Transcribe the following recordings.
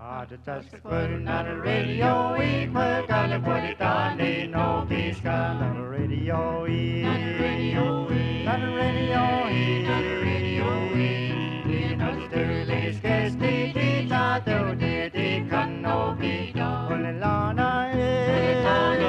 Put it on the radio, we put on the put it on the no peace gun on the radio, on the radio, on the radio, on the radio, in the Sterling case, the tato, the can no be done. When the lana is,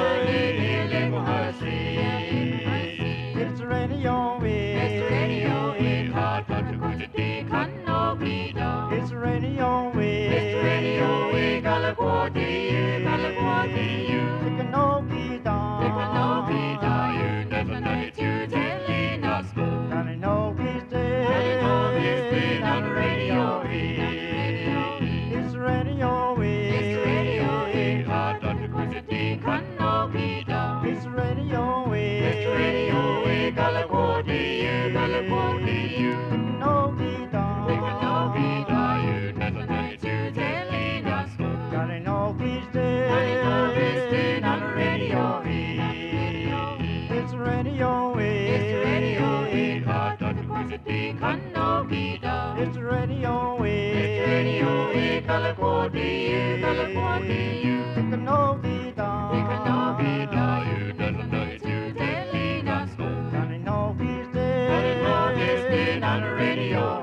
it's radio, it's radio, hard but the good can no be done. It's radio, it's radio, we California, it can no be done. It can no be done. You never know it, you telling us go. And I know he's dead. On the radio, it's radio, it's radio, hard but the good can no be done. It's radio, California, California, it can no be done. It can no be done. You never know it, you telling us go. And I know he's dead. On the radio, it's radio, it's radio, hard but the good can no be done. It's radio, California, California, it can no be done. It can no be done. You never know it, you telling us go. And I know he's dead. And I know he's dead on the radio.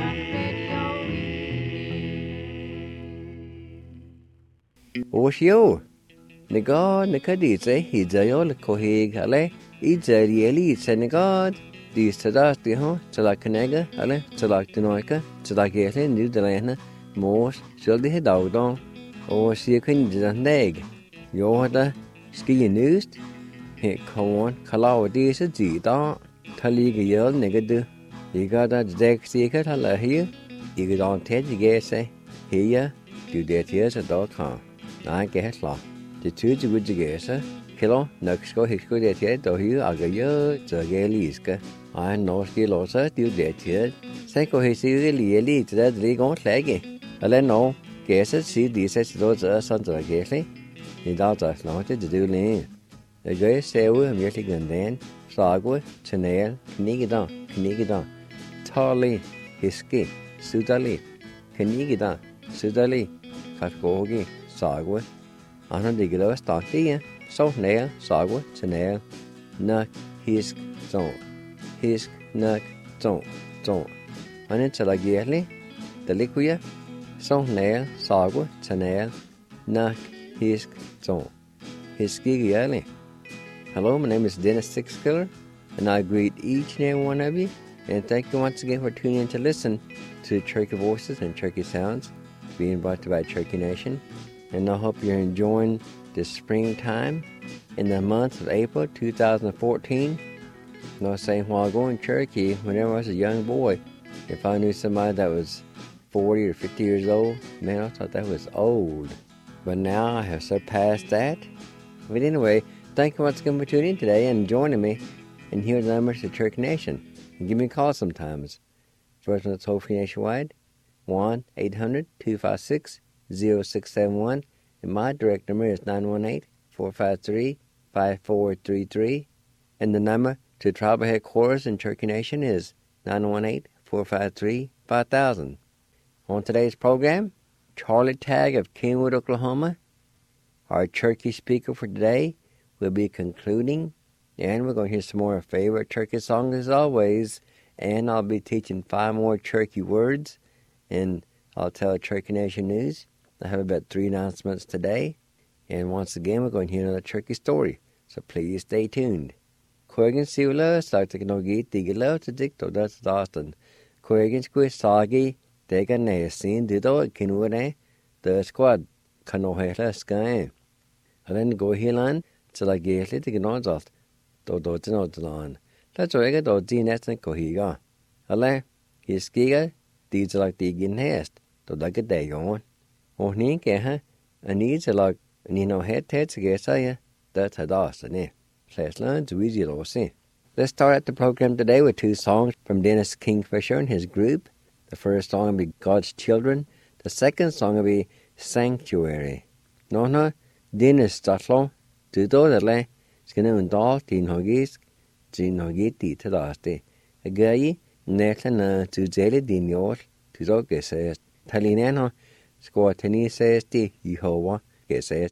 Oshio, Negod, Nicadice, Hizayo, Kohig, Ale, Izarieli, Senegod, the Stadas de Ho, Talakanega, Ale, Talakanoika, Talakete, New Delana, Morse, Shildy Hedogdon, or Siakin Neg, Yoda, Ski News, Hit Corn, Kalawadi, Zida, Taliga Yell, Negadu, you got that Deck Secret, Hala here, you get on Ted, you guess, here, do that years at .com. I guess la. The two to good guess, Kilo, Nuxco, Hixco, that yet, though you are a year, the Galiska. I know skill also, do that yet. Seco, he see really to that league on flaggy. I let know, guesses, see these such those sons of Gasley. He doubts us not to do lean. The gray sailor, Michigan then, Sagwa, Chanel, Knigidan, Tarly, Hiski, Sudali, Knigidan, Sudali, Katkogi. Sagwa, Anna Digilo Starty, so nail, Sagwa, Chanel, Nuck, Hisk, Nuck, Zone. And it's a lagerly, the liquia, so nail, Sagwa, Chanel, Nuck, Hisk, Zone. Hiskigiali. Hello, my name is Dennis Sixkiller, and I greet each and every one of you, and thank you once again for tuning in to listen to Cherokee Voices and Cherokee Sounds, being brought to you by Cherokee Nation. And I hope you're enjoying this springtime in the month of April 2014. And I was saying while going to Cherokee, whenever I was a young boy, if I knew somebody that was 40 or 50 years old, man, I thought that was old. But now I have surpassed that. But anyway, thank you once again for tuning in today and joining me. And here are the numbers to Cherokee Nation. And give me a call sometimes. First one that's hopefully nationwide, 1-800-256-0671, and my direct number is 918-453-5433, and the number to tribal headquarters in Cherokee Nation is 918-453-5000. On today's program, Charlie Tagg of Kingwood, Oklahoma. Our Cherokee speaker for today will be concluding, and we're going to hear some more favorite Cherokee songs as always, and I'll be teaching 5 more Cherokee words, and I'll tell Cherokee Nation news. I have about 3 announcements today. And once again, we're going to hear another Cherokee story. So please stay tuned. Quergan Siwala, Sartiknogi, Tigila, Tidicto, that's Dawson. Quergan Squid Sagi, Dega Nasin, Dido, Kinware, the squad, Kanohela Sky. And then go Hilan, till I get it to get off. Do Dinodlan. Let's rega do Dinet and Kohiga. Ale, his giga, these like the gin hast, do like a day on. Oh, Ninka, and needs a like, and you know, head to get say, that's a Dawson, Slash learn to easy to see. Let's start out the program today with 2 songs from Dennis Kingfisher and his group. The first song will be God's Children. The second song will be Sanctuary. No, Dennis Statlo, Tudorle, Skin and Dal, Tin Hogis, Tin Hogiti to Dasti. A gay, Netlan to Jelly Dinyor, to Dogges, Talinano, Squatini says the Yehovah says.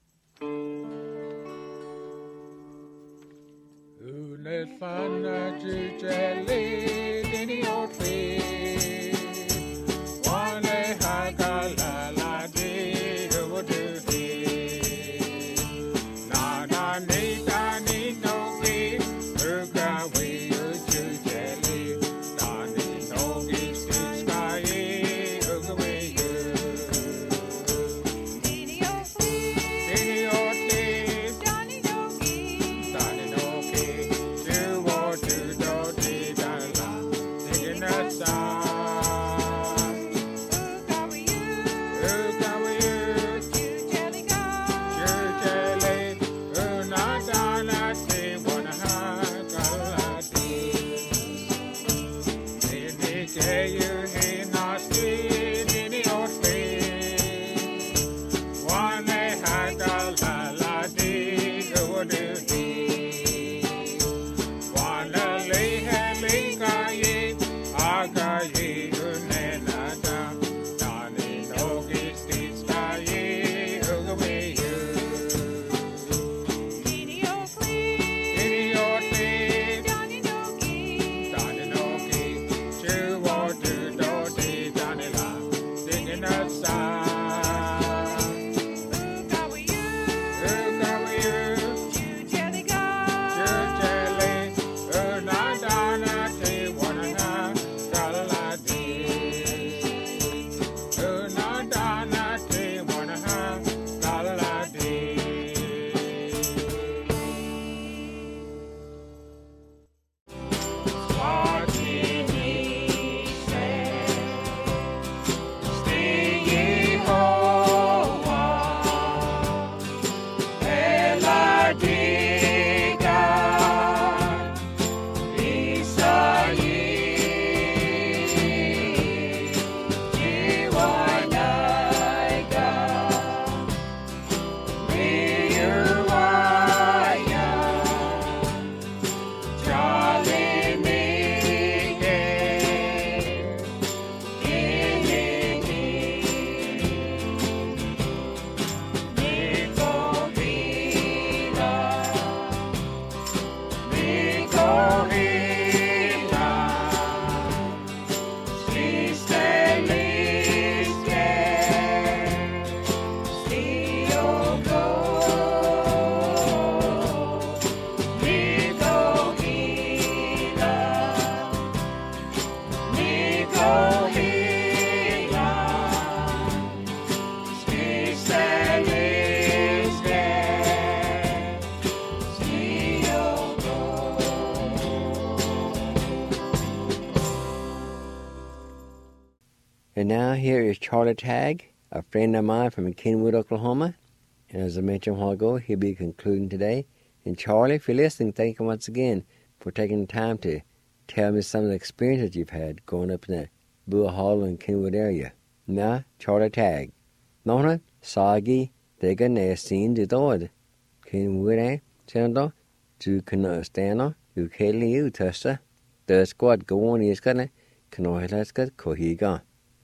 And now here is Charlie Tagg, a friend of mine from Kenwood, Oklahoma. And as I mentioned a while ago, he'll be concluding today. And Charlie, if you're listening, thank you once again for taking the time to tell me some of the experiences you've had growing up in the Bull Hall and Kenwood area. Now, Charlie Tagg. Nona, Sagi, Dega Nasin, the Dord. Kenwood, Sendo, to Kanostano, you Kelly, you Testa. The squad go on is gonna, Kanohilaska, Kohiga.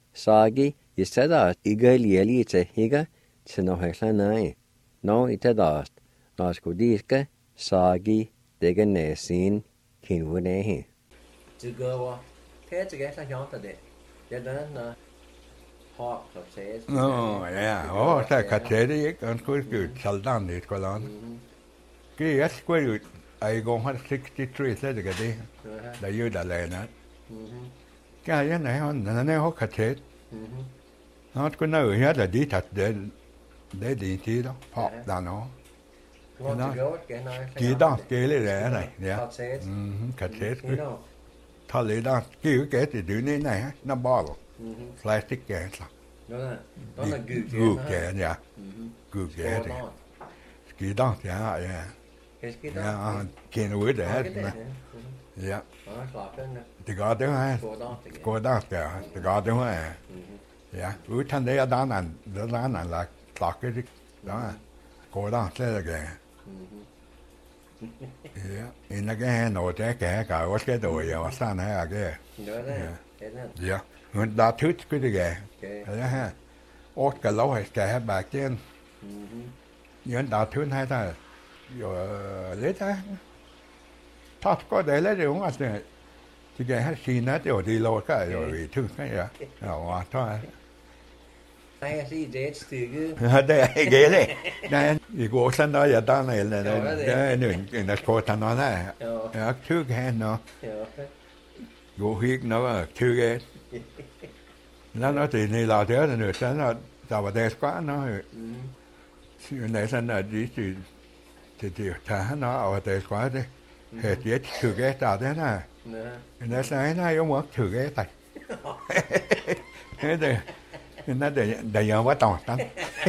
Sagi, you said that Eagle Yelly, it's a higa, Tinoheslanai. No, it's a dust. Nascodiska, Sagi, Dega Nasin, Kenwood, eh? To go, Ted, to get a jaunt of it. You're done, Hawk, says. No, yeah. Oh, så katteri ik en kurt saldan dit kolan. Ki jag skulle I go 63 så det gadi. Da ju da lena. Ka jag nej hon nej har kattet. Nåt kunna ju da dit att det dit då. Pop där nå. Ki da skele det nej. Ja. Kattet. Ta det där. Ki ju get det nu nej. Na ball. Plastic gas. Đó là gud gas, ja. Gud gas. Ski đó, ja, ja. Ja, Kenwood det. Ja. Det går det här. Går det där. Det går det här. Ja, utan det där annan la klockor då. Går det så ja. Innan det nå det kan vad ska då jag stanna här det. Ja. Men där tut skulle det. Ja. Åt cái lâu hay cái hay bạc trên. Những đào thương hay ta rồi lấy ta. Thật có để lấy được không ạ? Thì cái hay xin hết rồi đi lâu cái rồi bị thương cái gì. Rồi thôi. Hay gì dễ từ cứ. Đây ghế đấy. Đây thì cô sân đó giờ tao này là cái nửa là cô thằng nó này. Nó thứ cái nó. Cô hiết nó thứ cái. Nó thì này là thế là nửa sáng là tao vào đây quá nó. Này sân là gì thì thả nó ở đây quá đấy. Hết chết thử cái tao thế này. Nó sáng nay ông muốn thử cái tay. Thế thì nó để giờ quá toàn tắm.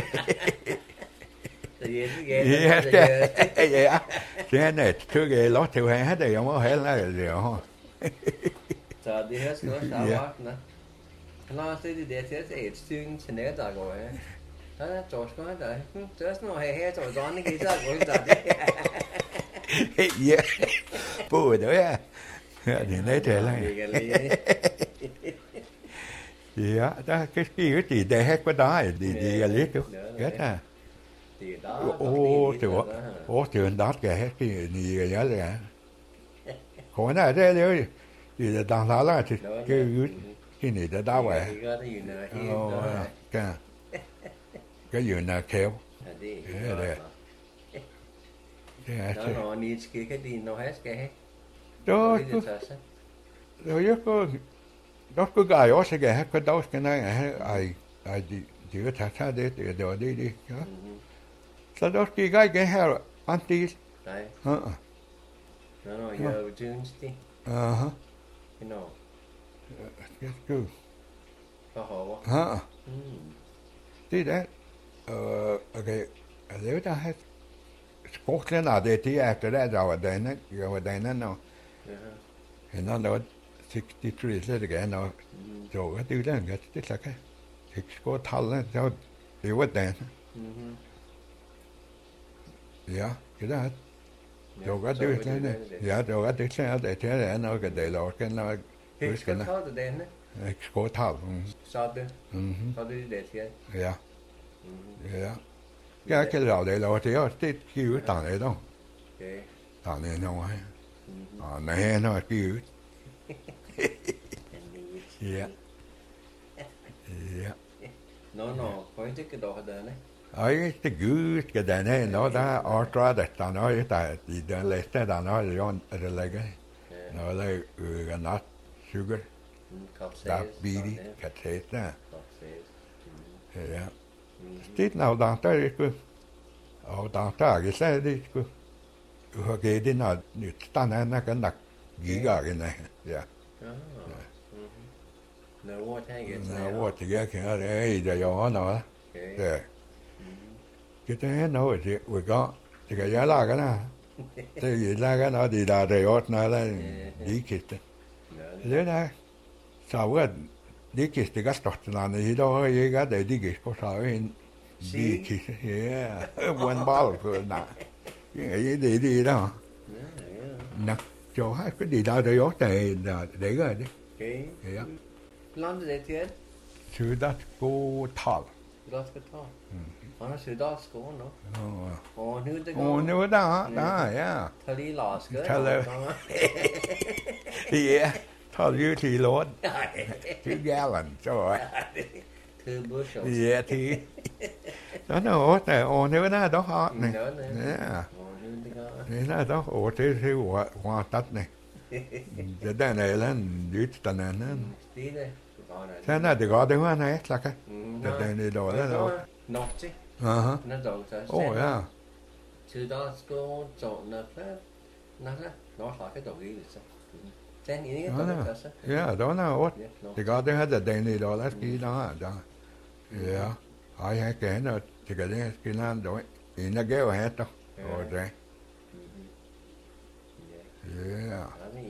Vậy á. Thế này thứ cái lót theo hết thì ông có hết là điều không? Giờ đi hết nữa sao quá nữa. Nó sẽ đi để thế sẽ xuyên trên đấy ra rồi. Đó chỗ có đấy. Just nó hay chỗ gió này cái ra rồi ra đi. Yeah. Bùi nữa à. Thì lấy thế này. Thì đó, cái gì để hết cái đó thì cái lý chứ. Hết à. Ô trường đó cái hết cái gì cái nhớ rồi. Khỏi này thế nữa thì là đang nói là thì cái này đã đau vậy. Cái gì nào khéo. Thế đây. Đó nó đi cái gì nó hết cái hết. Đó rồi đó cứ gài ở sẽ cái hết cái đó cái này ai chỉ có thả để đồ đi đó. Sau đó cái cái hết anti. Đấy. Nó giờ June đi. Cái nào? Cái cứ. Có hổ. Thì đấy. Okay. Nếu ta hết Scotland là để thì after that rồi đây nó. Thì nó 63 là cái nó rồi cái thứ đó cái tức là cái có thal nó cho điều vật đèn. Dạ, cái đó. Rồi cái thứ thế này. Dạ, rồi cái thứ để thế là nó cái để lo cái nó cái nó. Có thal. Sao được? Sao đi để thế? Dạ. Dạ. Cái lò để lo thì cái kêu tặng này đâu. Tặng này nó hay. Này nó kêu. Yeah. Yeah. Nó có cái đồ ở đây này. Ấy cái gư cái đàn này nó đã ultra để ta nói tại thì đàn lấy ta nói là on là cái nó là cái nut sugar diabetes cái thế đó. Yeah. Tít nào đang tới cứ đang tới cái xe đi cứ cái đi nào ta nói nó cái nặc gì cả cái này. Yeah. Nó mua thì cái đấy giờ gió nó đấy cái thế nó thì vừa có thì cái giá là cái nào thì gì là cái nó thì là để ót nó là đi kít thế này sau cái đi kít thì cái tốt là này đó cái để đi kít có sao đi kít buôn bao rồi nè cái đi đó nè cho hai cái đi đâu để ót để rồi đấy London det igen. Syddat gå tal. Syddat ska ta. Han har Syddat ska nå. Och nu det går. Och nu där, ja. Ta det laska. Ja, ta det till låt. Till gallon så. Till bushel. Ja, till. Nó åt det och nu där då har ni. Ja. Det är då åt det till vad tatt ni. Det där är en lyfta den. Sen är det går det var nej så kan. Det är det då det då. Nåt. Aha. Nó då så. Åh ja. Chứ đó có chỗ nó là cái đồ gì så. Sen ini cái đó så. Ja, då nó åt. Det går det hade det då là ski đó đó. Ja. Ai hay cái nó thì cái đấy cái nó đó. Nó ghé vào hết đó. Rồi đấy. Yeah.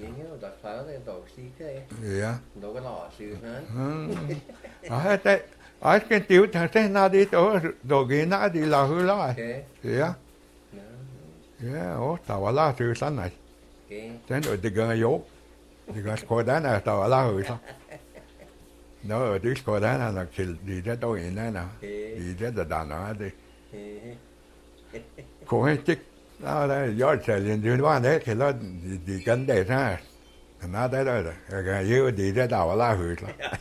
Yeah. Đâu có lọ sự hả? Ở cái tiểu thằng thế nào đi tổ đồ gì nào đi là hư lo. Yeah. Yeah. Ô tao là sự sẵn này. Thế rồi thì gần yếu. Thì gần coi đá này tao là hư sao? nó đi qua đó là đi ra đâu vậy nào đi ra Đà Nẵng đi cô ấy thích nó đấy gió trời liền dưới đó đấy thì nó đi gần đây ra nó đấy rồi cái yêu đi ra đảo La Hử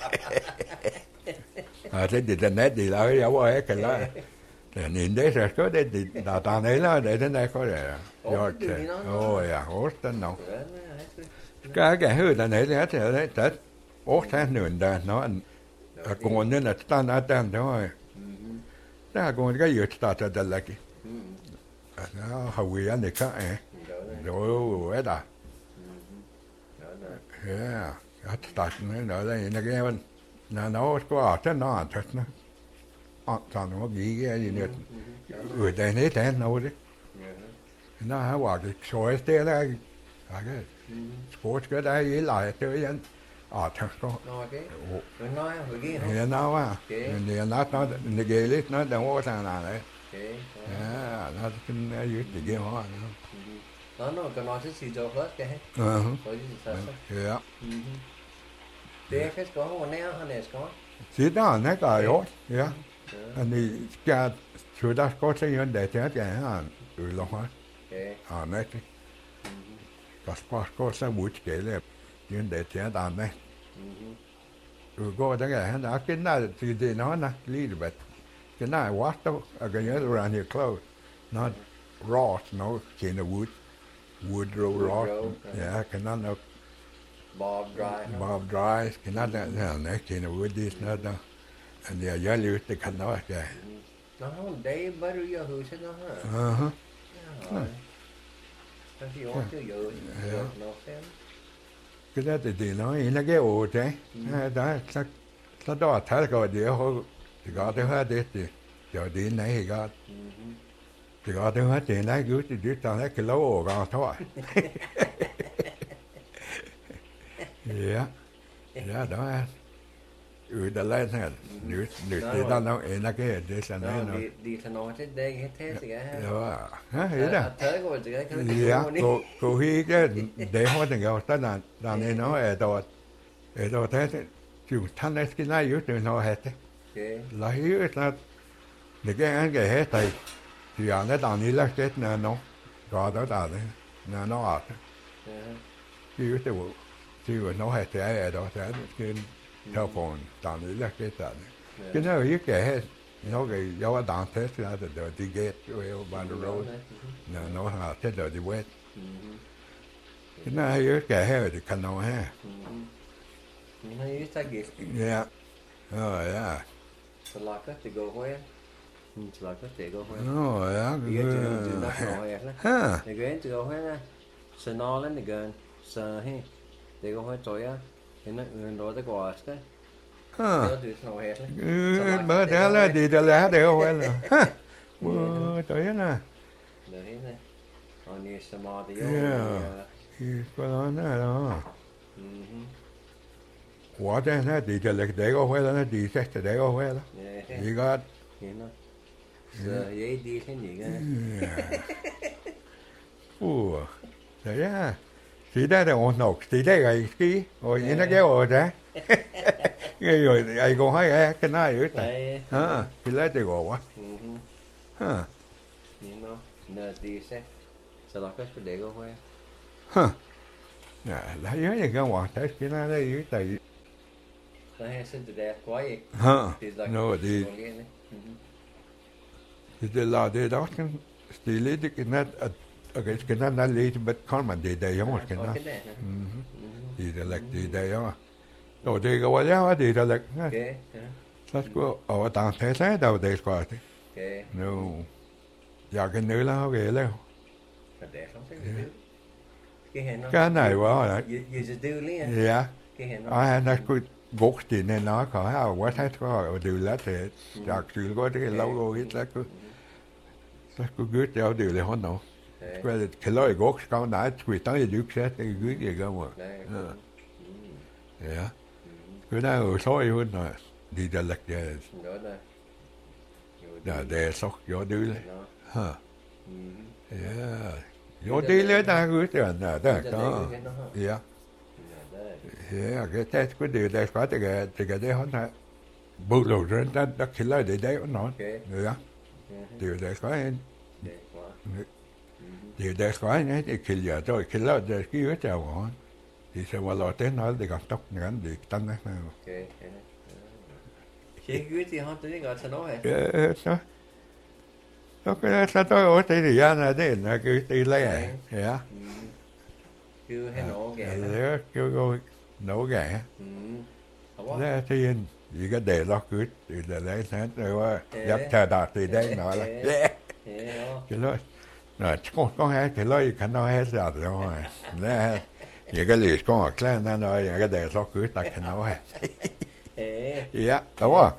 là thế đi trên đấy đi lại giáo ấy cái đó để nhìn đấy rồi có đấy đi đào tạo đấy nó để trên đây có để gió trời ôi à hốt tên nào cái hư là này đấy thì đấy tết ốt tháng nửa đời nó còn nên là ta đã tên thôi ta còn cái gì ta ta đã lại nó hầu gì anh được khác rồi ấy đã ta nó đây là cái nó có thế nó thật nó toàn nó gì cái gì nữa ở đây này thế nào đấy nó hả quả cái soi thế là cái sports cái đấy lại tới anh thật có nói hồi kia thì nó á thì nó ghê lít nó đâu có thằng nào đấy nó kinh dưới thì ghê hóa nó còn nói thứ gì cho hết cái det är ska ha när han är ska sida ne ka jo ja ani ska suda ko se yon de te ja han lo ha ne kas pas ko sa buch ke le yon de te da ne go da ga han da kin na ti de no na little bit can I wash the again around your clothes not raw no kind of wood raw yeah can I no Bob dry can I that kind of wood this not no and yeah you use the can no yeah nó đấy bao nhiêu hư sẽ nó thì ông chưa dự nó xem cái đó thì nói nó cái ổ thế đó nó đó thấy cái gì họ thì có thứ hết thì giờ đi này thì có thứ hết thì này cứ thì tao lấy cái lỗ ổ vào thôi dạ đó đã lên hết nữ thì tao nói là cái để sao nói nó đi thằng nói thế đây hết thế gì cả đó hả vậy đó thế có gì cái dạ cô hi cái để hoa thì gọi ta là nên nó ở đó thế chịu thanh ấy cái này yếu từ nó hết đấy là yếu là để cái anh cái hết thì anh ấy đàn đi là chết nè nó gọi đó là đấy nè nó ọt yếu từ thì nó hết thế ở đó thế cái telephone đàn đi là chết rồi cái nó yếu cái hết nó cái do đàn thế là the gate by the road nè nó là thế rồi đi west cái nó yếu cái hết thì cần nó ha nó yếu sao vậy yeah yeah so like that to go where so like that to go where oh yeah the game to go where so nó lên the gun so hey they go where rồi á thì nó rồi tới quả đấy bữa đó là đi đó là đều quên rồi bữa tới nè đấy này còn như sao thì có đó nè đó quả thế nó đi cho lịch để có quên nó đi xét để có quên đó gì có giờ vậy đi thế gì đấy á thì đây là ổn nộp thì đây là cái rồi như nó kéo rồi đấy cái rồi ai còn hỏi cái này ở đây hả thì lấy từ gỗ quá hả nhưng nó nợ đi xét sau đó cái để có quên hả lấy nhớ gì cái quả thế cái này đây dưới tay hay xin từ đẹp quá vậy nó đi thì là để đó thì lấy cái này cái này là lấy bật con mà để đây không cái này thì là để đây không rồi thì cái giá thì là rất có ở tàng thế giới đâu để coi thì no giờ cái nữ là họ về đâu cái này quá rồi dạ nó cứ gốc thì nên nó có quá thấy có điều lá thìจากสื่อก็ที่เราก็คิดแล้วก็cứ theo điều là hơn nào cái loại gốc cao đã quỳ tới được xét cái cứ gì cơ mà dạ cái này ở số hơn rồi đi ra lệch về để sốc gió đưa lên hả gió đi lên ta cứ tưởng là đó dạ Ja, det skulle det ska det har bulu ren da killa det no. Ja. Det ska en. Det ska en det killa det ska ju ta va. Det så var låt nó det kan tóc ngắn det tan đấy. Okay. Chị cứ thì họ tới gọi sao nói hả? Nó cái sao tôi ở đây thì ra là đây là cái tỷ lệ, hả? Chưa hay nổ gà. Kêu nổ gà. Thế thì gì cái đề lo cứ thì là lấy hết rồiว่ายับชาดาตีได้หน่อยละcái lối rồi có hai cái lối khả năng hết rồi rồi nè những cái lì con cái này nó cái đề lo cứ đặt cái nó hay yeah đúng không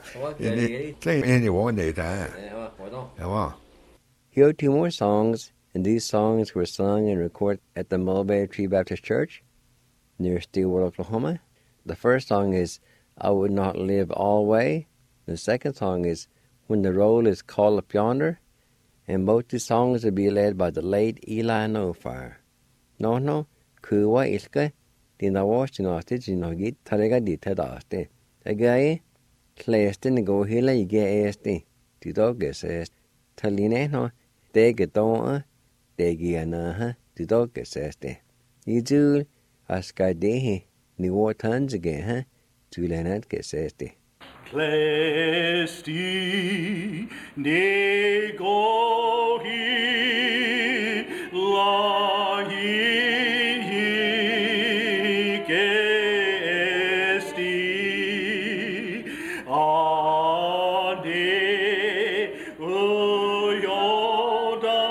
Here are 2 more songs, and these songs were sung and recorded at the Mulberry Tree Baptist Church near Stillwater, Oklahoma. The first song is I Would Not Live Alway. The second song is When the Roll is Called Up Yonder. And both these songs will be led by the late Eli Nofire. No, kuwa ilke, dinawa singate jinogit tarega ditadaste. Agaye, kleste nego hila ige este, tidoges est. Taline no, dege doa, dege anaha, tidoges este. Izul, askadehe, niwo tanzige, ha, tulenat geseste. Klesti negohi lahi kesti ade uyoda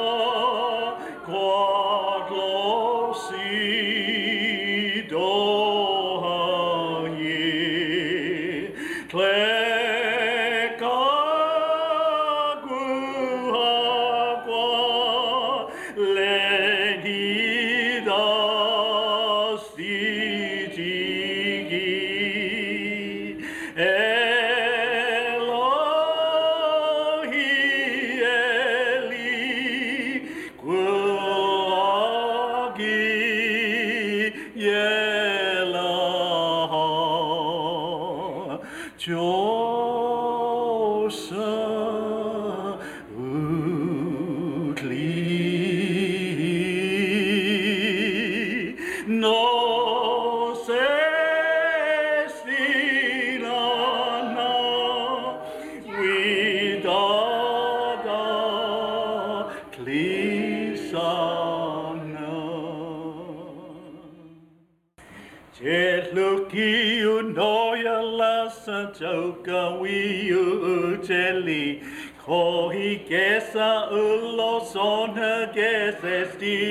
quadlosi dohaye Joka wiu jelly Kohi gesa ullo sona gesesti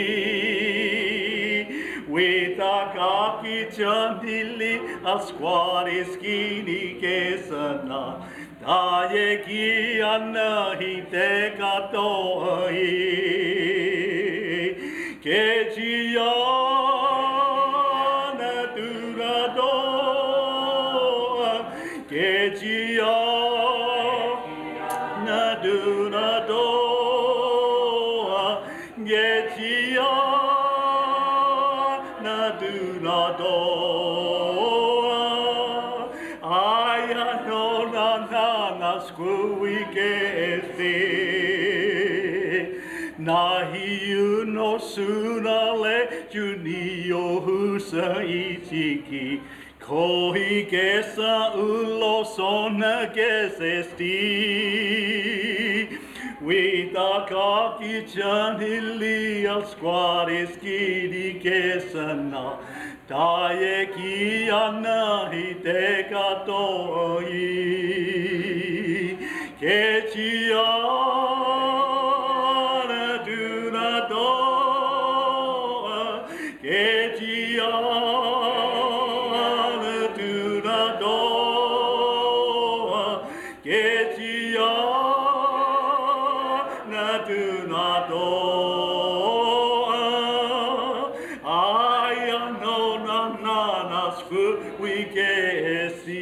Wita kaki chandili asquari skini gesana Daye ki anahi te katoi Kejiya Nahi no sunale junio husa ichiki Kohi gesa ulo sona gesesti Wita kaki chanili al squari skidi gesana Daye ki anahi te katoi Kechiana dunado Kechiana dunado Kechiana dunado Ayano nananas fu we gesi.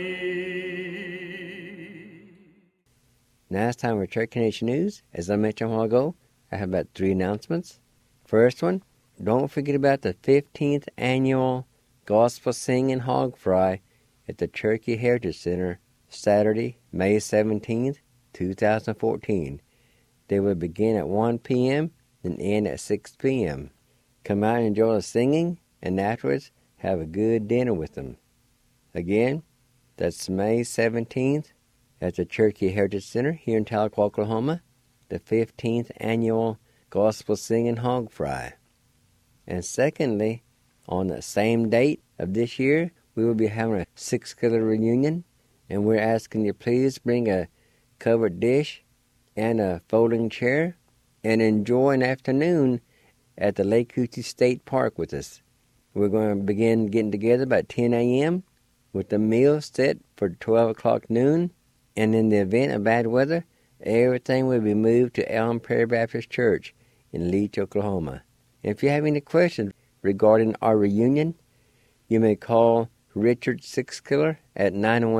Now it's time for Church Connection News. As I mentioned a while ago, I have about 3 announcements. First one, don't forget about the 15th annual Gospel Singing Hog Fry at the Cherokee Heritage Center Saturday, May 17th, 2014. They will begin at 1 p.m. and end at 6 p.m. Come out and enjoy the singing, and afterwards have a good dinner with them. Again, that's May 17th at the Cherokee Heritage Center here in Tahlequah, Oklahoma, the 15th Annual Gospel Singing Hog Fry. And secondly, on the same date of this year, we will be having a 6-killer reunion, and we're asking you please bring a covered dish and a folding chair and enjoy an afternoon at the Lake Coochie State Park with us. We're going to begin getting together about 10 a.m. with the meal set for 12 o'clock noon, and in the event of bad weather, everything will be moved to Elm Prairie Baptist Church in Leach, Oklahoma. If you have any questions regarding our reunion, you may call Richard Sixkiller at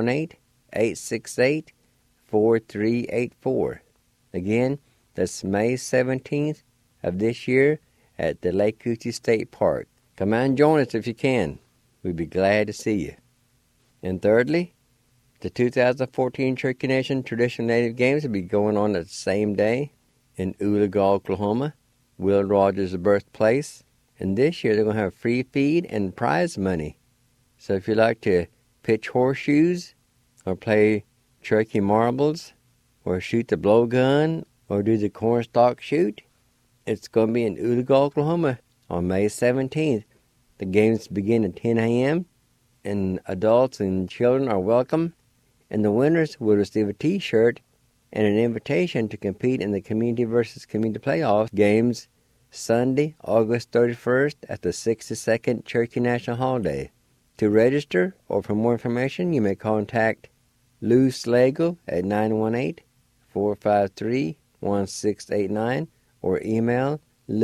918-868-4384. Again, that's May 17th of this year at the Lake Coochie State Park. Come out and join us if you can. We'd be glad to see you. And thirdly, the 2014 Cherokee Nation Traditional Native Games will be going on at the same day in Oologah, Oklahoma, Will Rogers' birthplace. And this year they're going to have free feed and prize money. So if you like to pitch horseshoes or play Cherokee marbles or shoot the blowgun or do the cornstalk shoot, it's going to be in Oologah, Oklahoma on May 17th. The games begin at 10 a.m. and adults and children are welcome. And the winners will receive a T-shirt and an invitation to compete in the Community versus Community Playoff games Sunday, August 31st at the 62nd Cherokee National Holiday. To register or for more information, you may contact Lou Slagle at 918-453-1689 or email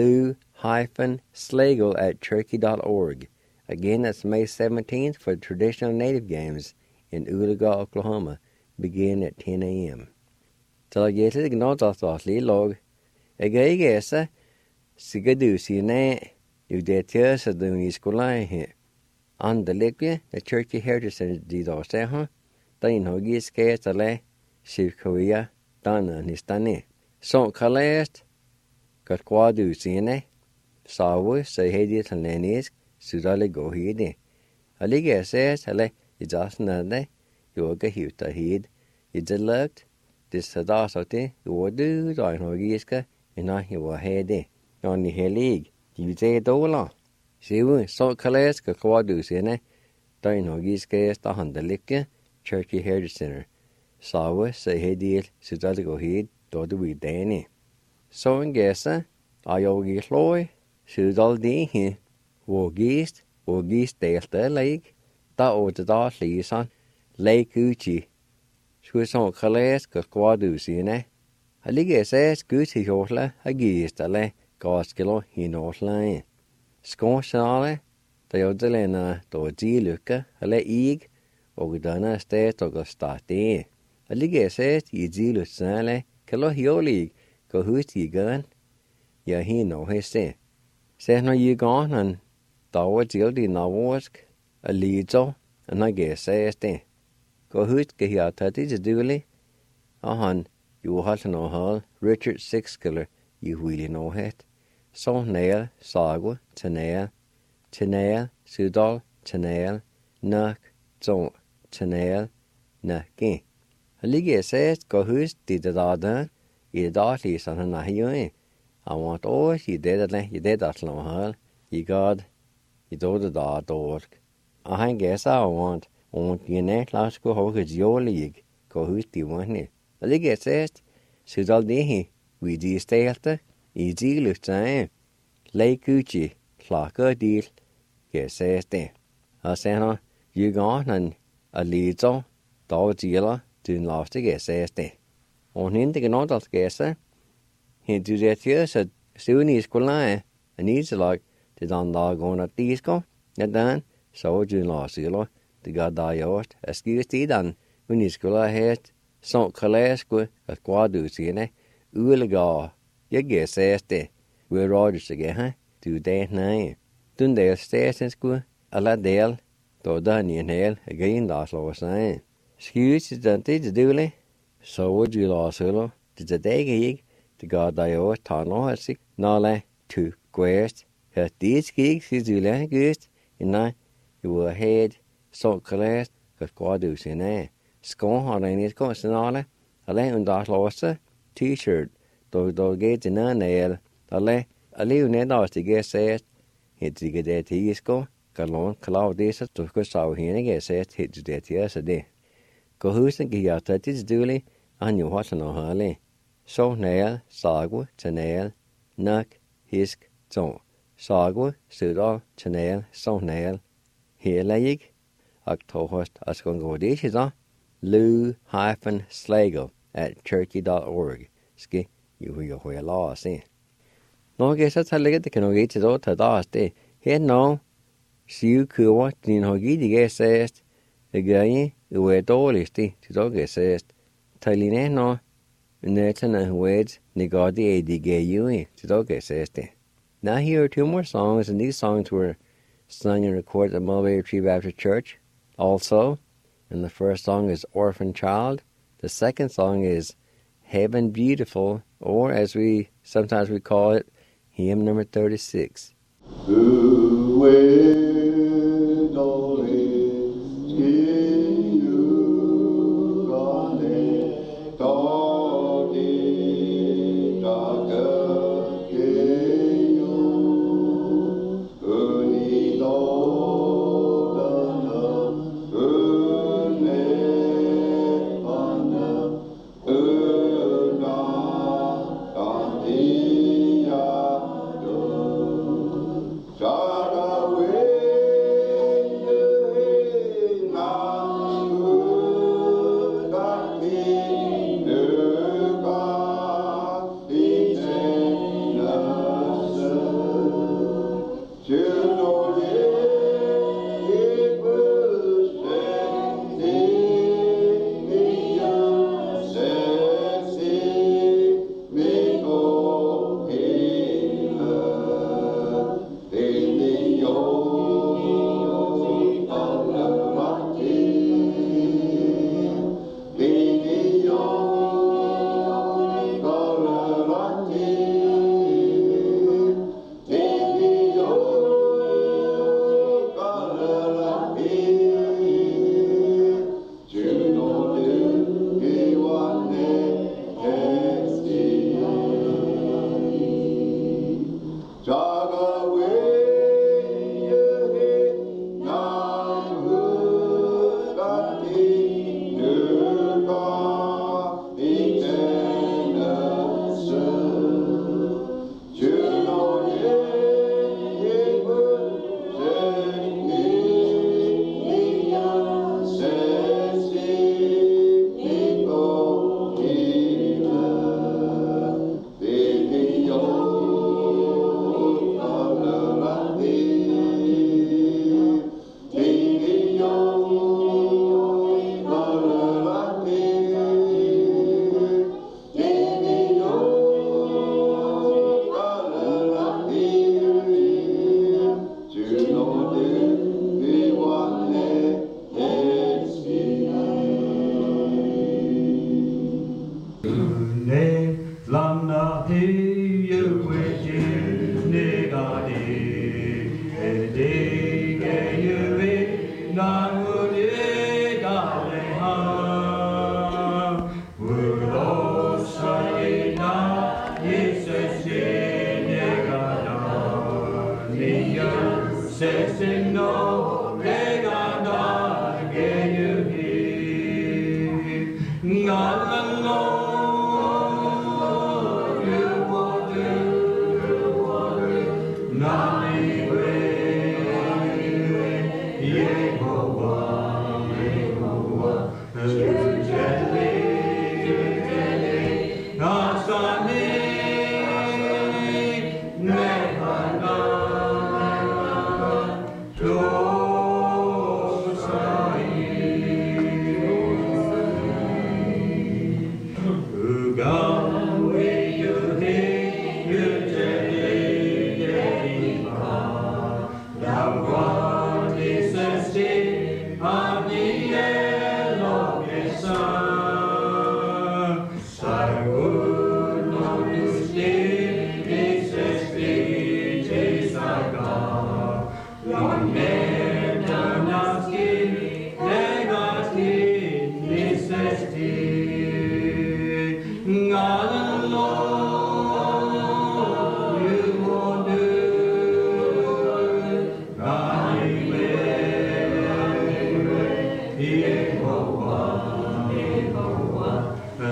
lou-slagle at cherokee.org. Again, that's May 17th for the Traditional Native Games in Oologah, Oklahoma, begin at 10 a.m. Talagetli gnodasli log egesa sigadusi ne udetia saduni skolai he. On the Liquia, the Cherokee Heritage Center didoseha, Tainogi sketale, Shivkoya, Dana Nistane. Son Kalest, Katquadusine, Sawu, Sahedi Talenis, Sudale Gohide. Aliga says, Hele, Idasnade, Yoga Hutahid, Idzelect, this Hadasote, Yodu, Dinogiska, and I will head on the Helig, you say Dola. Siwu, Son Kalest, Katquadusine, Dinogiska, the Handelica, Cherokee Heritage Center. Sawu, Sahedi, Sudale Gohid, Dodu Dani. So in Gessa, Iogi Chloe, Sudal Dihi, Wogist Delta Lake, Da Oda Lisan, Lake Uchi, Swisson Calais, Quadusine. A Liga says Gucci Hotla, a Gistale, Goskilo, Hinotline. Sconsanale, the Odelena, Doji Luca, a Le Ig, Ogdana State Augustate. A Liga says Yizilus Sale, Calohiolig, go who's ye gun? Ya he no he say. Says no ye gone and Dawa Jildi Nawask, a Lidzo, and I guess says they. Go who's Gahia Tati Duli? Ahan, you halt no hall, Richard Sixkiller, you really know it. So nail, Sagwa, Tanail, Sudal, Tanail, Nuck, Zon, Tanail, Nucky. A Liga says, go who's did the Dardan, you dartly son and I want all you did that long hall, you God, you do the dork. I guess I want you neck last go hold his your league, go who's the one here. A Liga says, Sudal Dehi, we do stay after, easy look time. Lake Coochie, Clocker deal, guess says there. I said, you gone and a Lidzo, Dawjilla, doing last to guess says there. On him the Gnodal guesser, he do that here said, soon he's going lie, and he's like, the Don Dog on at Disco, and then, so June last year, the God die out, excuse the done, when he's going ahead, so Kalasco, a Quadusine, Oologah, you guess says there, we're Rogers again, huh? Do that name. Dun there stairs in school, alla del, då den i en hel, again das lås nej. Skjus i den tid dule, så would you lås helo, det dag jeg, det går der jo ta nå sig, nala to quest, her det skig sig dule gust, nej, you head så klæst, at gå du sin af. Skål har den et konstnale, alle under låse, t-shirt, då get den nail, alle jo nedast det sæt, helt det tisko, kalon klaudisa, du skal så hende sæt helt det tiasa det. Gå husen gik jeg til dule, han jo har sådan noget. Så nail, sagu, til nak, hisk, tog. Sagu, sødder, til nail, så nail. Hele ikke. Og tog host, og skal gå det så. lou-slagle@churchy.org. Ski, jo høje lov se. Nå, så tager det kan nok ikke til at tage det. Her nå, syv køber, din har givet ikke sæst. Det gør I, jo dårligst det, til at sæst. Tager nå, nødterne højt, det de gør I, til at sæst det. Now here are two more songs, and these songs were sung and recorded at Mulberry Tree Baptist Church also. And the first song is Orphan Child. The second song is Heaven Beautiful, or as we sometimes call it, hymn number 36.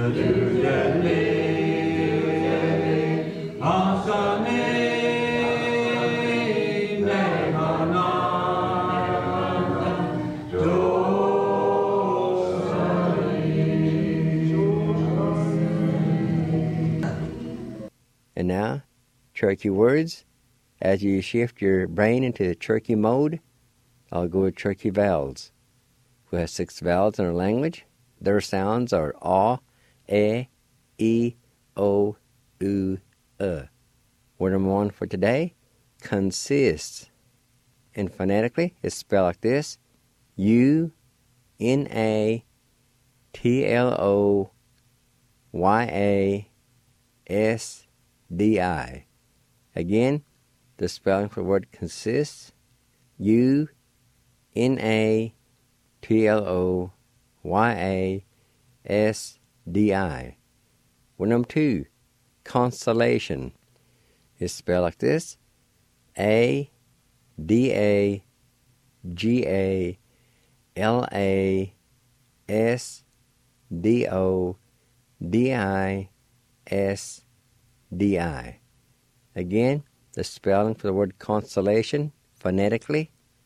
And now, Cherokee words. As you shift your brain into Cherokee mode, I'll go with Cherokee vowels. We have 6 vowels in our language. Their sounds are A, E, O, U, Word number 1 for today, consists. And phonetically, it's spelled like this: U-N-A-T-L-O-Y-A-S-D-I. Again, the spelling for the word consists: U-N-A-T-L-O-Y-A-S-D-I. Word number 2, constellation, is spelled like this: A-D-A-G-A-L-A-S-D-O-D-I-S-D-I. Again, the spelling for the word constellation, phonetically: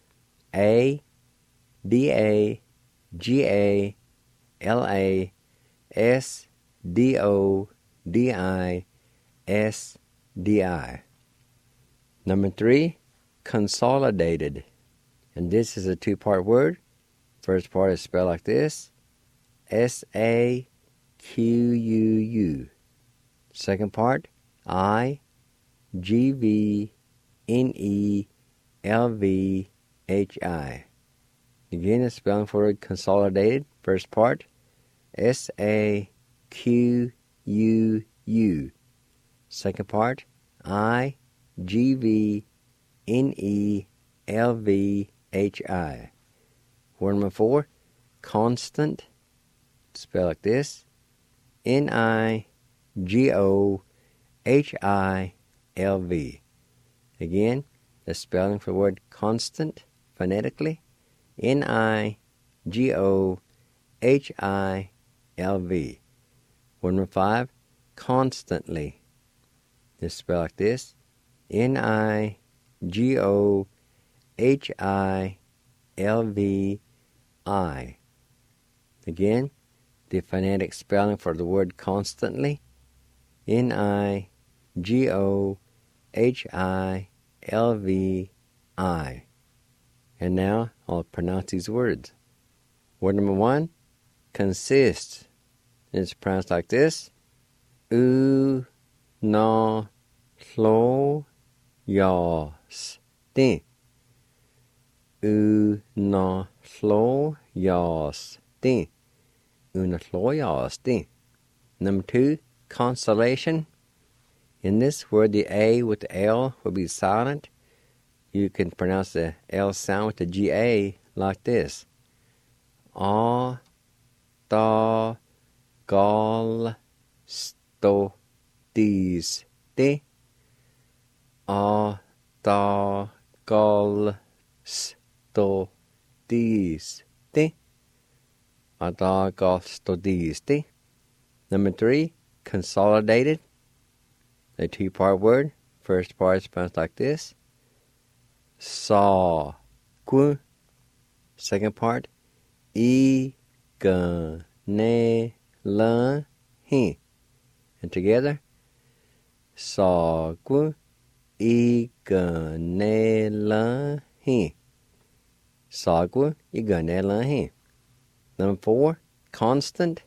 A-D-A-G-A-L-A-S-D-O-D-I-S-D-I. Number 3, consolidated. And this is a 2-part word. First part is spelled like this: S-A-Q-U-U. Second part, I-G-V-N-E-L-V-H-I. Again, the spelling for word consolidated. First part, S-A-Q-U-U. Second part, I-G-V-N-E-L-V-H-I. Word number 4, constant, spelled like this: N-I-G-O-H-I-L-V. Again, the spelling for the word constant, phonetically: N-I-G-O-H-I-L-V. Word number 5, constantly, is spelled like this: N-I-G-O-H-I-L-V-I. Again, the phonetic spelling for the word constantly: N-I-G-O-H-I-L-V-I. And now I'll pronounce these words. Word number 1, consists. It's pronounced like this: U-no-hlo-yos-ti. U-no-hlo-yos-ti. U-no-hlo-yos-ti. Number 2, constellation. In this word, the A with the L will be silent. You can pronounce the L sound with the G-A like this: A-ta-gal-sto-dis-ti. A-ta-gal-sto-dis-ti. A-ta-gal-sto-dis-ti. Number 3, consolidated. A 2-part word. First part is pronounced like this: Saw-gu. Second part, I-ga-ne-la-hi. And together, Saw-gu, I-ga-ne-la-hi. Saw-gu, I-ga-ne-la-hi. Number 4, constant.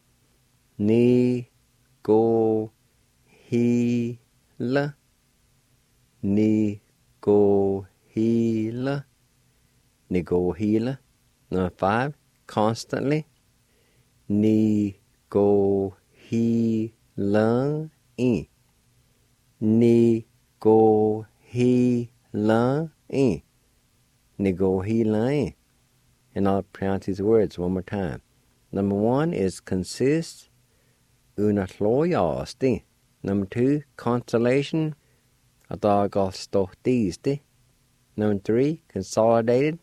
Ni-go-hi-la. Ni-go-hi-la. Ni-go-hi-la. Number 5, constantly. Ni-go-hi-la-i. Ni-go-hi-la-i. Ni-go-hi-la-i. And I'll pronounce these words one more time. Number 1 is consists. U-no-hlo-yos-ti. Number 2, constellation. A-ta-gal-sto-dis-ti. Number 3, consolidated.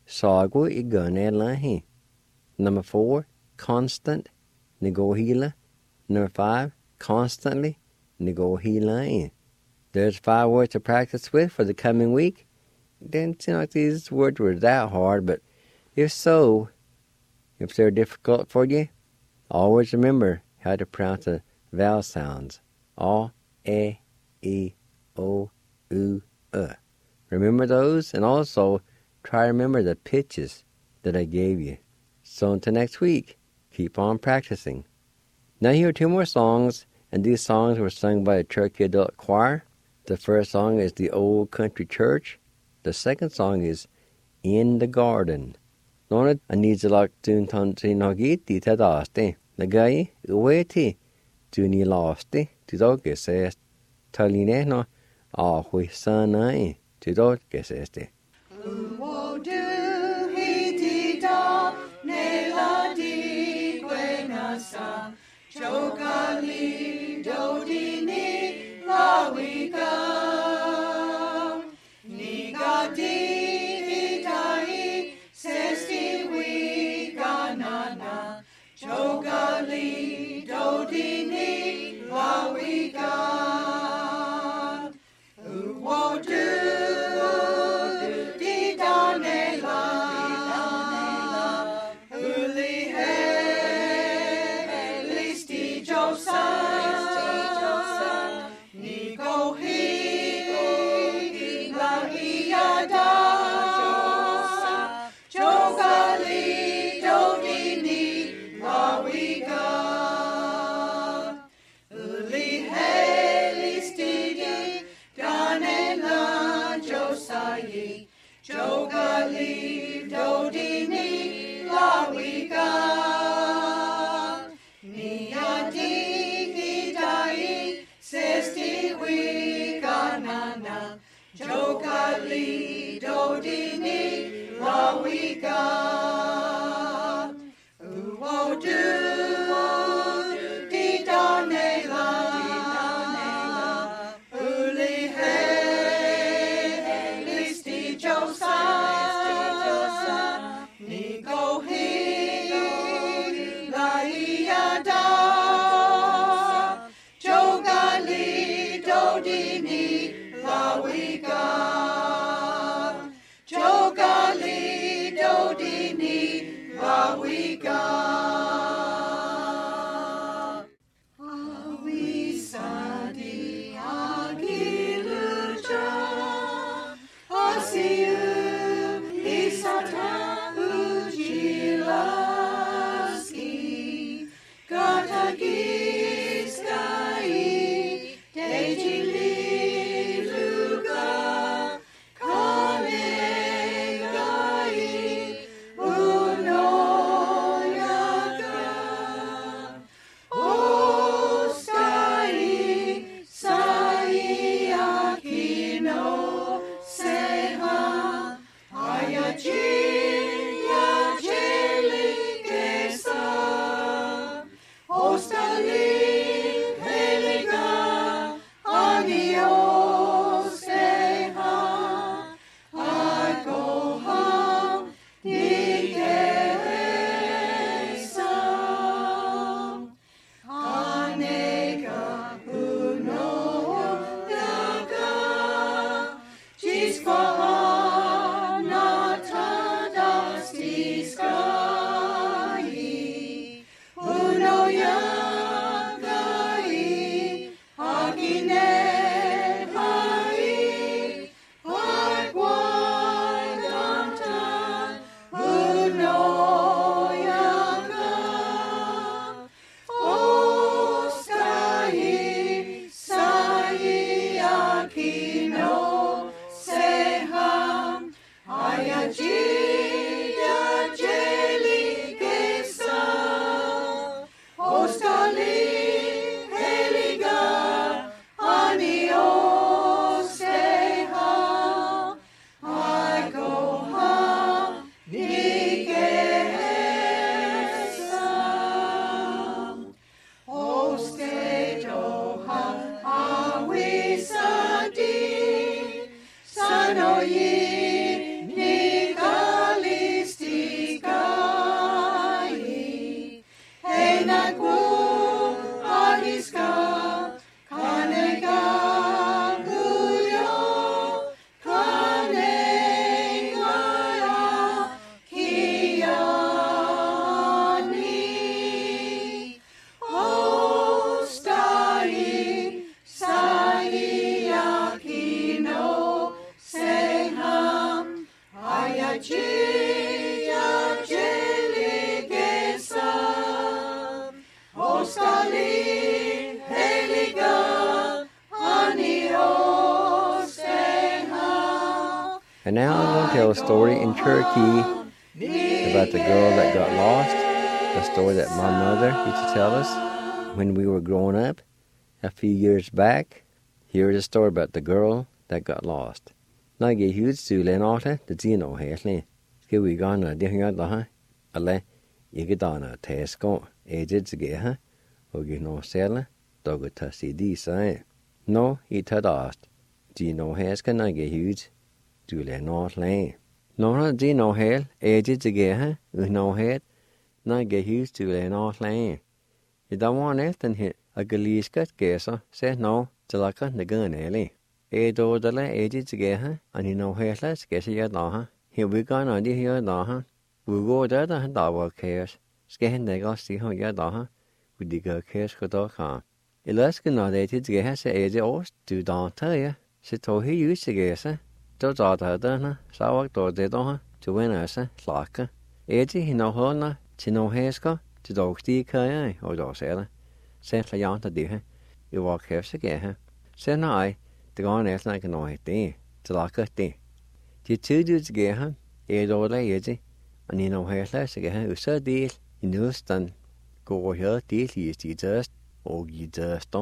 Saw-gu, I-ga-ne-la-hi. Number 4, constant. Ni-go-hi-la. Number 5, constantly Nigohilain. There's 5 words to practice with for the coming week. It didn't seem like these words were that hard, but if so, if they're difficult for you, always remember how to pronounce the vowel sounds. A, E, O, U, Remember those, and also try to remember the pitches that I gave you. So until next week, keep on practicing. Now here are 2 more songs, and these songs were sung by a Cherokee Adult Choir. The first song is The Old Country Church. The second song is In the Garden. Nonat anizalak tun tansi nagiti tadaste. Nagai uweti tuni laste. Tidoke says taline no ahui sanai. Tidoke says te. Jogali dodini lawika nigadi itai sesti wika nana Jogali dodini lawika uwodu didanela Jogali dodini lawika niati kitai sesti wika nana Jogali dodini lawika uwodu didanela Jogali dodini lawika Awisadi agiluja Asiu isata ujilaski Katagiskai Dejili luga Kanegai unoyaga Oskai sai akino seha Ayachi yacheli kesa Ostali heliga adios seha Akoha dikesa Aneka uno yaga Jiskwa natadas tiskai Uno yaga And now I'm going to tell a story in Turkey about the girl that got lost, the story that my mother used to tell us when we were growing up a few years back. Here is a story about the girl that got lost. Nå gik jeg ud til Lenarte, det siger noget her. Skal vi gå ned det her der, eller ikke der ned tasko, det til her, og give noget særligt, der kan tage sig de sig. Nå, I tager dast. De noget her skal når jeg ud. Du lader noget længe. Når de noget her, det til her, og noget her, når jeg ud til lader noget længe. I dag var næsten her, og jeg lige skal gæse, så nå, til at kan det gøre næle. Dog der lader det til her, og I noget her, skal jeg der. Her vi går når de her der. Vi går der var kaos. Skal han ikke også sige, at jeg der, hvor de gør kaos for der kan. Ellers skal når det til her, så det også, du der tager, så tog he ud til gæse. Så der der, så var det der, til vender sig, slakke. Det hende holdner til nogle hæsker, til dog stige kan og der ser det. Så jeg der det her. Jeg var kæft her. Så nej, det går næsten ikke noget det, til lakker det. De tidligt til her, dog der det, og ni nogle hæsler skal have så del i nødstand. Går her del i de dørst, og i dørster.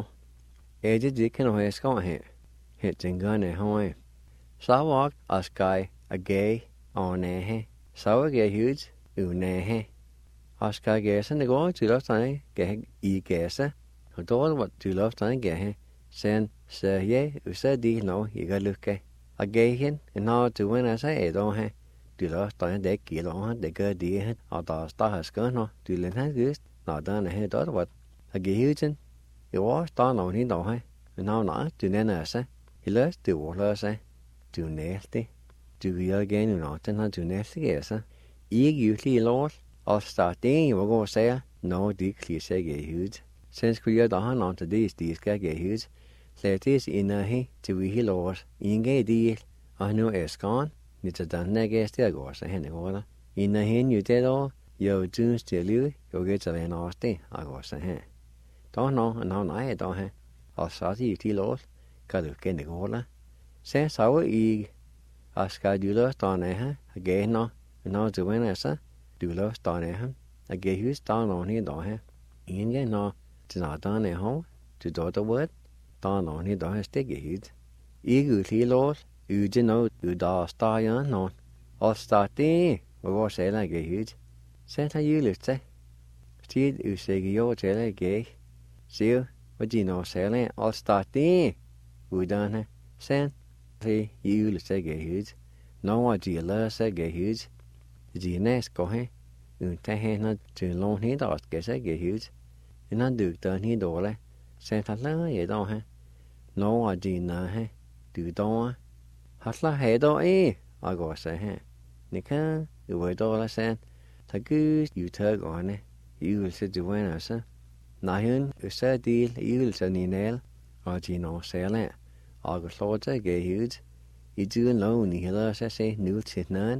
Det kan noget hæsker her. Helt tænker jeg høj. Så var jeg skal agage og næhe. Så var jeg hud næhe. Og skal gassen det går til lufterne i gasse. Og der var til lufterne gasse. Sen så jeg så det nå jeg kan lykke. Og gagen når du vender sig et år her. Du lufterne det giver det gør det her. Og der står skal nå du lænder gæst. Når der her der var. Og gagen jeg var der når ni der her. Men når du lænder sig. Ellers det var løse. Du næste. Du vil gerne nå den her du næste gæse. Ikke virkelig lort. Og start det, jeg var god at sige, når det klier sig i hud. Sen skulle jeg da have noget til det, de skal i hud. Så det ender her til vi hele året. Ingen del, og nu er skåren. Lidt af den her gæst, der går så hen i går der. Ender hen jo det år, jeg synes til at leve, jeg gør til at være også det, og går så her. Der når nej, der her. Og så er det til året, kan du kende går der. Så så I, og skal du løse der her, og gav når du vender sig. Du vil også starte her. Jeg kan huske, der er nogen her, her. Ingen når til når der er her, du dør der ved, der er nogen her, der er stikket hit. Ikke ud hele året, uden noget, du der starter noget. Og start det, hvor vores selv er hit. Så tager jeg lyst til. Stil usikker jo til at gæk. Se, hvad de når selv er, og start det, uden her. Så tager jeg lyst til at hit. Når de lader sig hit. De næste går her, uden at have noget til nogen her, der skal sig hit. En anden dygtig her dårlig, så tager lader jeg der her. Når de når her, du der har slag her der og går så her. Nikker, du var dårlig så, så Gud, du tager gående, ivelse du vender sig. Når hun så del ivelsen i næl, og de når særlig, og slår sig hit. I dyren loven i hedder sig se nu til nogen.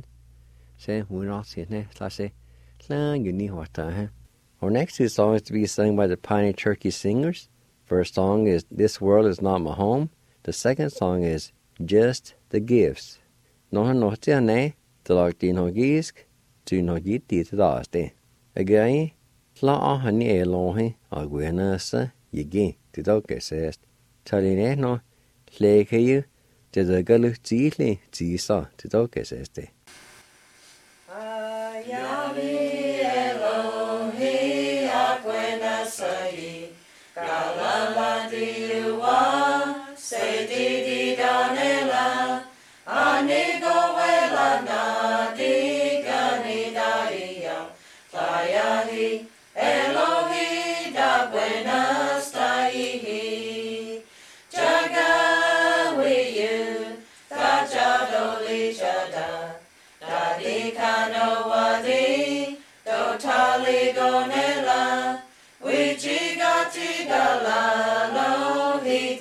Så hun også siger, lad se, lad ni hva der her. Our next two songs to be sung by the Piney Turkey Singers. First song is This World Is Not My Home. The second song is Just the Gifts. Når han når til han det lag din hogisk, du når gitt dit til deres det. Again, lad han i lohi, og gønner sig, jeg til dog sæst. Tag din når, lægger jo, til det gør lygt tidlig, tiser til dog sæst det. We jiga tiga la lo he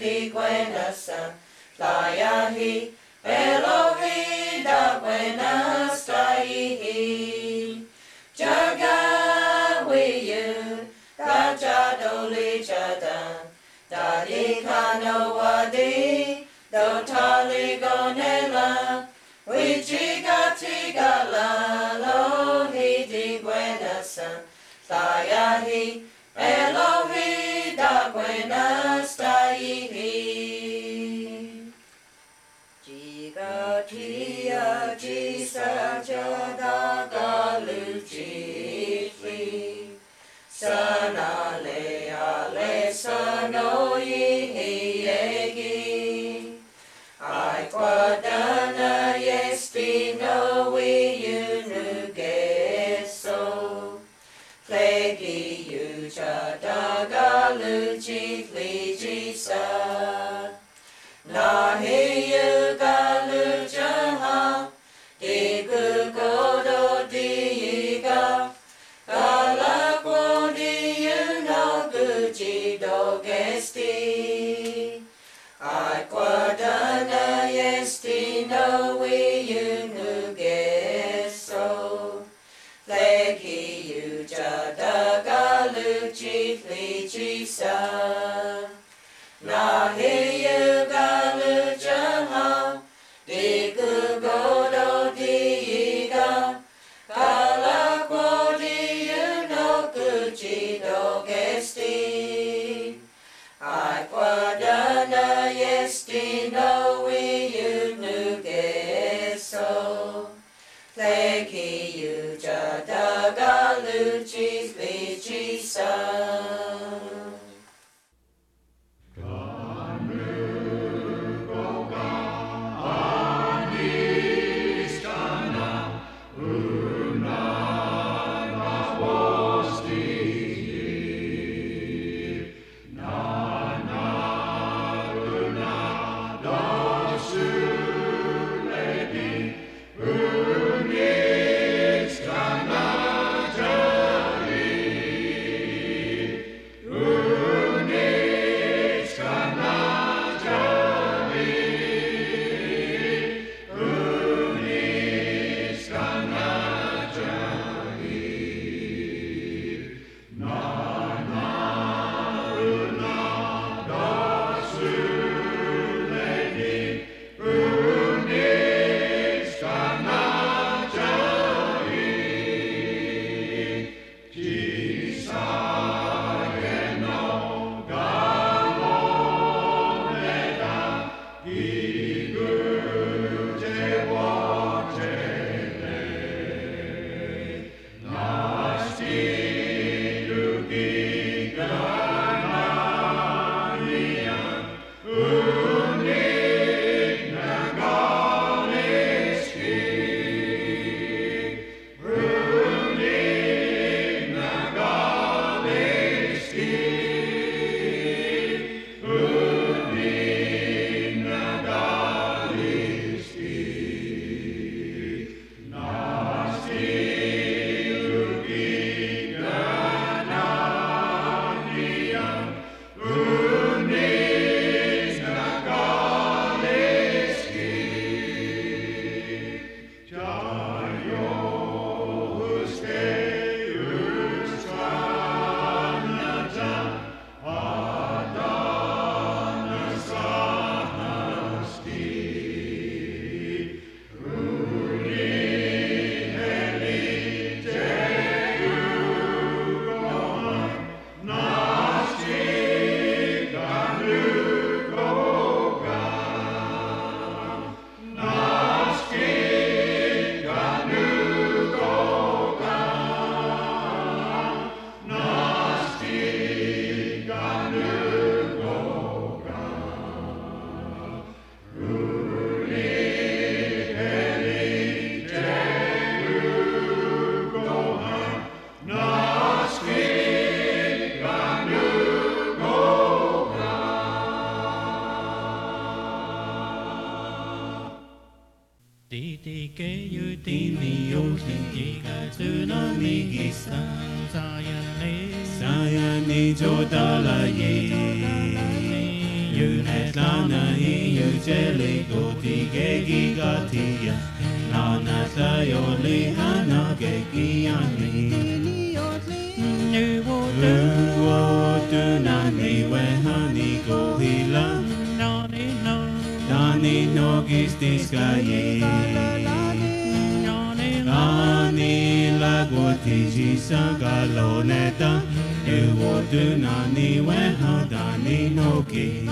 no wadi, do tali gonela, wichiga tiga la lo hidi guedasa, tayahi, Elohi da buenas taihi. Jiga tia jisa jada galuchi fli. Sana le ale sano yegi. I quadana yestino we unugeso. Plegi yuja dagaluchi flijisa. Nahi yugalujaha. Digu godo diiga. Galakwo diuno guji dogesti. Aquadana yestino we unugeso. Legi yuja dagaluchi flijisa. Nahi yugalujaha. Digu godo diiga. Galakwo diuno guji dogesti. Aquadana yestino we unugeso. Legi yuja dagaluchi flijisa. Sayani jodala ye, you netlana ye, you jelly goti gegi gatia, nana sayoli hana gegi ani. Nuo tu nani we hani go hila. ni no gistis kaye ani la goti jisa galoneta e wodu nani we hadani no ki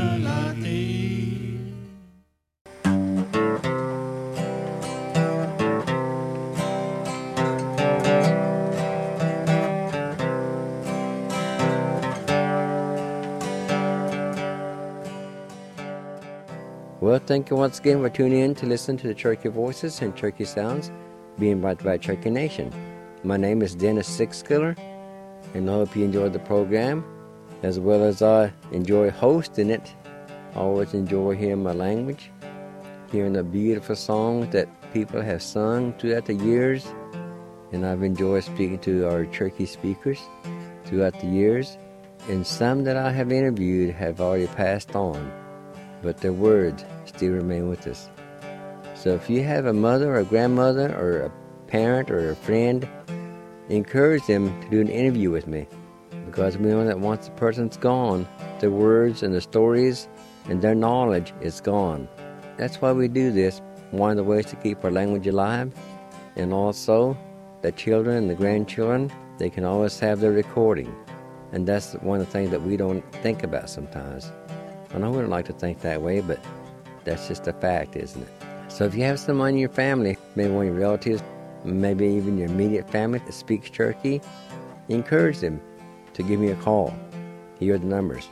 Well, thank you once again for tuning in to listen to the Cherokee Voices and Cherokee Sounds being brought by Cherokee Nation. My name is Dennis Sixkiller, and I hope you enjoyed the program as well as I enjoy hosting it. I always enjoy hearing my language, hearing the beautiful songs that people have sung throughout the years, and I've enjoyed speaking to our Cherokee speakers throughout the years, and some that I have interviewed have already passed on, but their words still remain with us. So if you have a mother or a grandmother or a parent or a friend, encourage them to do an interview with me, because we know that once the person's gone, their words and the stories and their knowledge is gone. That's why we do this. One of the ways to keep our language alive, and also the children and the grandchildren, they can always have their recording. And that's one of the things that we don't think about sometimes. I know we don't like to think that way, but that's just a fact, isn't it? So if you have someone in your family, maybe one of your relatives, maybe even your immediate family that speaks Cherokee, encourage them to give me a call. Here are the numbers.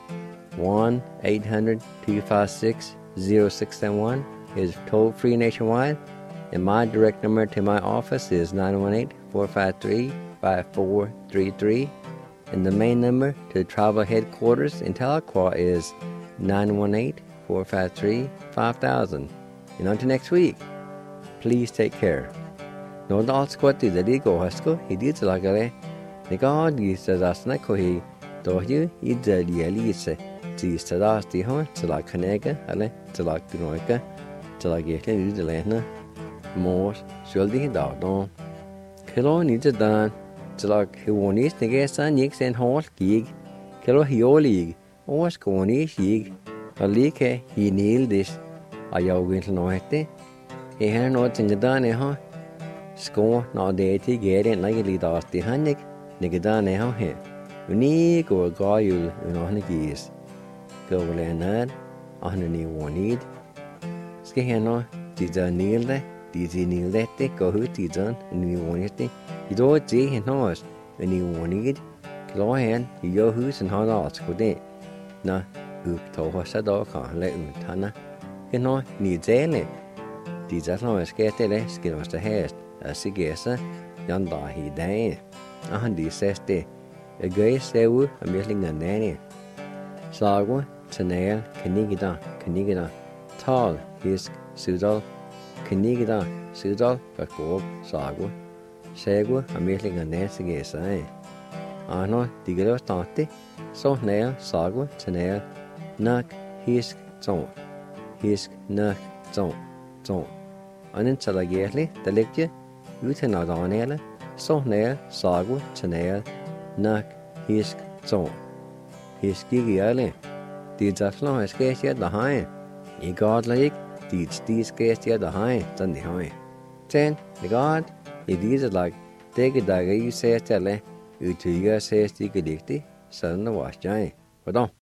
1-800-256-0671 is toll-free nationwide, and my direct number to my office is 918-453-5433, and the main number to the tribal headquarters in Tahlequah is 918-453-5000. And until next week, please take care. No dalts kwati dadi go hasko hidi tsalagare. Nika di sadasna kohi dohyu idali alise. Ti sadas di ho tsalak kanega ale tsalak dinoika tsalak yekle udalena mor shuldi dardon. Kelo ni dan tsalak hiwonis negesan yeksen hol gig. Kelo hiolig os konis yig. Alike hi nildis ayogin noete. He han no tingadane ho. Sko na deeti gere nagli dasti hanik nigdane ho he. Uni go gayul unohnigis. Go lenar ahnani wonid. Ske heno tida nilde dizi nildete go hutidan ni wonite. Ido je henos ni wonid. Klohen yo hus and hanas kode. Na to sa do ka le untana. Heno ni zele. Diza no sketele skinos the hest. Asigesa yanda hi dane. Ahandi seste. A gay sewu a milling a nanny. Sagwa, Tanel, Kanigida, Tall, Hisk, Sudal, Kanigida, Sudal, Bakob, Sagwa, Segwa, a milling a nancy. Ano, Digalo Tante, So Nail, Sagwa, Tanel, Nak, Hisk, Zon, Hisk, Nak, Zon. Unintelligently, the lecture. Uten adanele, sonel, sagwa, tanel, nak, hisk, zon. Hiskigiale, de zaflon skæsja der hain. I godlik, de skæsja der hain, sådan de hain. Ten, de god, I disse lag, dække dager I sæstjale, utyger sæstige digte, sådan der var stjerne. Hvordan?